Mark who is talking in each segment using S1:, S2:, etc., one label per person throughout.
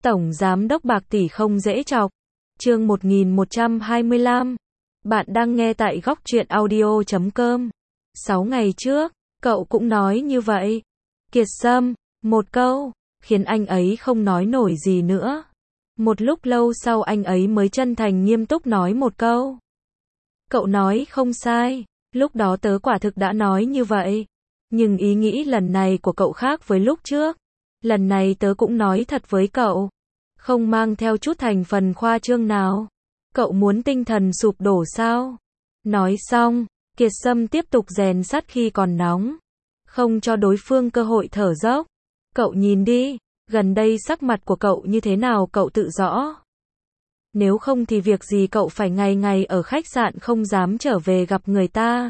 S1: Tổng giám đốc bạc tỷ không dễ chọc. Chương 1125. Bạn đang nghe tại góc truyện audio.com. 6 ngày trước, cậu cũng nói như vậy. Kiệt Sâm, một câu, khiến anh ấy không nói nổi gì nữa. Một lúc lâu sau anh ấy mới chân thành nghiêm túc nói một câu. Cậu nói không sai, lúc đó tớ quả thực đã nói như vậy. Nhưng ý nghĩ lần này của cậu khác với lúc trước. Lần này tớ cũng nói thật với cậu. Không mang theo chút thành phần khoa trương nào. Cậu muốn tinh thần sụp đổ sao? Nói xong, Kiệt Sâm tiếp tục rèn sắt khi còn nóng. Không cho đối phương cơ hội thở dốc. Cậu nhìn đi, gần đây sắc mặt của cậu như thế nào cậu tự rõ. Nếu không thì việc gì cậu phải ngày ngày ở khách sạn không dám trở về gặp người ta.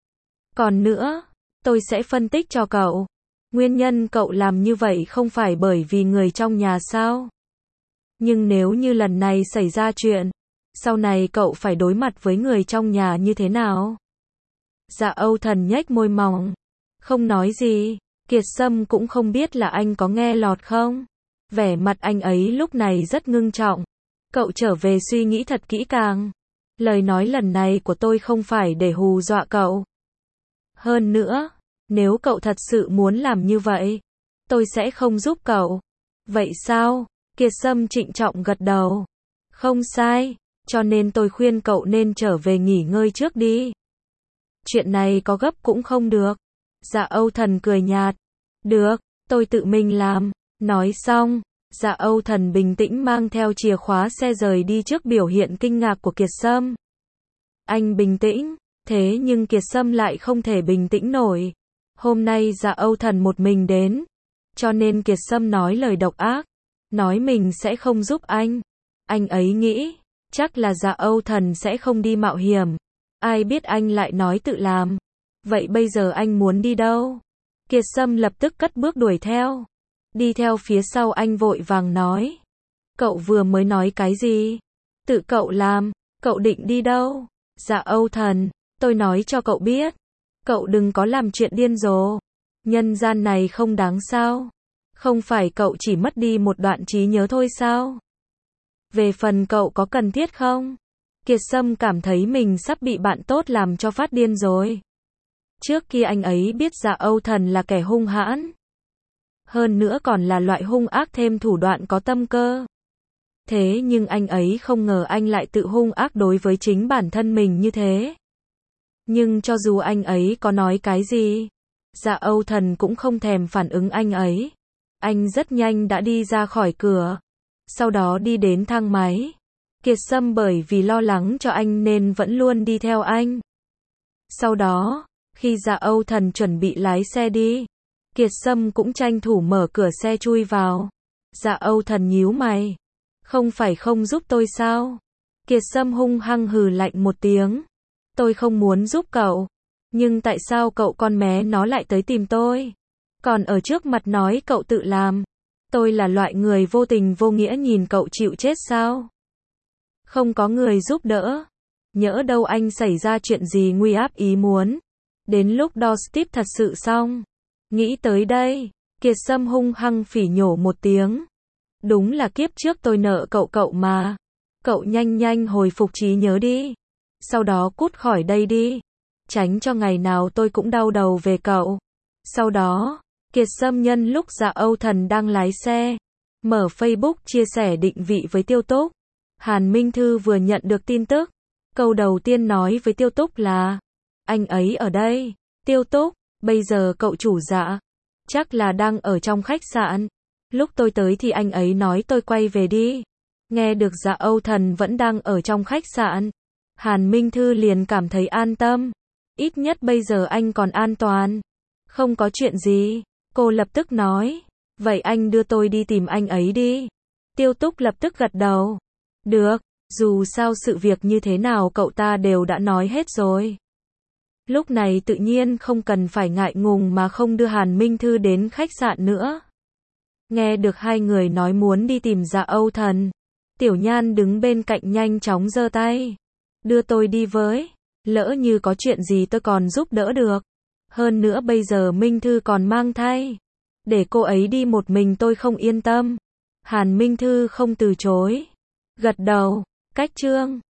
S1: Còn nữa, tôi sẽ phân tích cho cậu. Nguyên nhân cậu làm như vậy không phải bởi vì người trong nhà sao? Nhưng nếu như lần này xảy ra chuyện, sau này cậu phải đối mặt với người trong nhà như thế nào? Dạ Âu Thần nhếch môi mỏng, không nói gì. Kiệt Sâm cũng không biết là anh có nghe lọt không. Vẻ mặt anh ấy lúc này rất ngưng trọng. Cậu trở về suy nghĩ thật kỹ càng. Lời nói lần này của tôi không phải để hù dọa cậu. Hơn nữa, nếu cậu thật sự muốn làm như vậy, tôi sẽ không giúp cậu. Vậy sao? Kiệt Sâm trịnh trọng gật đầu. Không sai, cho nên tôi khuyên cậu nên trở về nghỉ ngơi trước đi. Chuyện này có gấp cũng không được. Dạ Âu Thần cười nhạt. Được, tôi tự mình làm. Nói xong, Dạ Âu Thần bình tĩnh mang theo chìa khóa xe rời đi trước biểu hiện kinh ngạc của Kiệt Sâm. Anh bình tĩnh, thế nhưng Kiệt Sâm lại không thể bình tĩnh nổi. Hôm nay Dạ Âu Thần một mình đến, cho nên Kiệt Sâm nói lời độc ác, nói mình sẽ không giúp anh. Anh ấy nghĩ, chắc là Dạ Âu Thần sẽ không đi mạo hiểm. Ai biết anh lại nói tự làm. Vậy bây giờ anh muốn đi đâu? Kiệt Sâm lập tức cất bước đuổi theo. Đi theo phía sau anh vội vàng nói. Cậu vừa mới nói cái gì? Tự cậu làm, cậu định đi đâu? Dạ Âu Thần, tôi nói cho cậu biết. Cậu đừng có làm chuyện điên rồ. Nhân gian này không đáng sao? Không phải cậu chỉ mất đi một đoạn trí nhớ thôi sao? Về phần cậu có cần thiết không? Kiệt Sâm cảm thấy mình sắp bị bạn tốt làm cho phát điên rồi. Trước kia anh ấy biết Dạ Âu Thần là kẻ hung hãn. Hơn nữa còn là loại hung ác thêm thủ đoạn có tâm cơ. Thế nhưng anh ấy không ngờ anh lại tự hung ác đối với chính bản thân mình như thế. Nhưng cho dù anh ấy có nói cái gì, Dạ Âu Thần cũng không thèm phản ứng anh ấy. Anh rất nhanh đã đi ra khỏi cửa. Sau đó đi đến thang máy. Kiệt Sâm bởi vì lo lắng cho anh nên vẫn luôn đi theo anh. Sau đó, khi Dạ Âu Thần chuẩn bị lái xe đi, Kiệt Sâm cũng tranh thủ mở cửa xe chui vào. Dạ Âu Thần nhíu mày. Không phải không giúp tôi sao? Kiệt Sâm hung hăng hừ lạnh một tiếng. Tôi không muốn giúp cậu. Nhưng tại sao cậu con mé nó lại tới tìm tôi? Còn ở trước mặt nói cậu tự làm. Tôi là loại người vô tình vô nghĩa nhìn cậu chịu chết sao? Không có người giúp đỡ. Nhỡ đâu anh xảy ra chuyện gì nguy áp ý muốn. Đến lúc doorstep thật sự xong. Nghĩ tới đây, Kiệt Sâm hung hăng phỉ nhổ một tiếng. Đúng là kiếp trước tôi nợ cậu mà. Cậu nhanh nhanh hồi phục trí nhớ đi. Sau đó cút khỏi đây đi. Tránh cho ngày nào tôi cũng đau đầu về cậu. Sau đó, Kiệt Sâm nhân lúc Dạ Âu Thần đang lái xe, mở Facebook chia sẻ định vị với Tiêu Túc. Hàn Minh Thư vừa nhận được tin tức. Câu đầu tiên nói với Tiêu Túc là, anh ấy ở đây. Tiêu Túc, bây giờ cậu chủ Dạ chắc là đang ở trong khách sạn. Lúc tôi tới thì anh ấy nói tôi quay về đi. Nghe được Dạ Âu Thần vẫn đang ở trong khách sạn, Hàn Minh Thư liền cảm thấy an tâm. Ít nhất bây giờ anh còn an toàn. Không có chuyện gì. Cô lập tức nói. Vậy anh đưa tôi đi tìm anh ấy đi. Tiêu Túc lập tức gật đầu. Được, dù sao sự việc như thế nào cậu ta đều đã nói hết rồi. Lúc này tự nhiên không cần phải ngại ngùng mà không đưa Hàn Minh Thư đến khách sạn nữa. Nghe được hai người nói muốn đi tìm Dạ Âu Thần, Tiểu Nhan đứng bên cạnh nhanh chóng giơ tay. Đưa tôi đi với. Lỡ như có chuyện gì tôi còn giúp đỡ được. Hơn nữa bây giờ Minh Thư còn mang thai. Để cô ấy đi một mình tôi không yên tâm. Hàn Minh Thư không từ chối. Gật đầu. Cách chương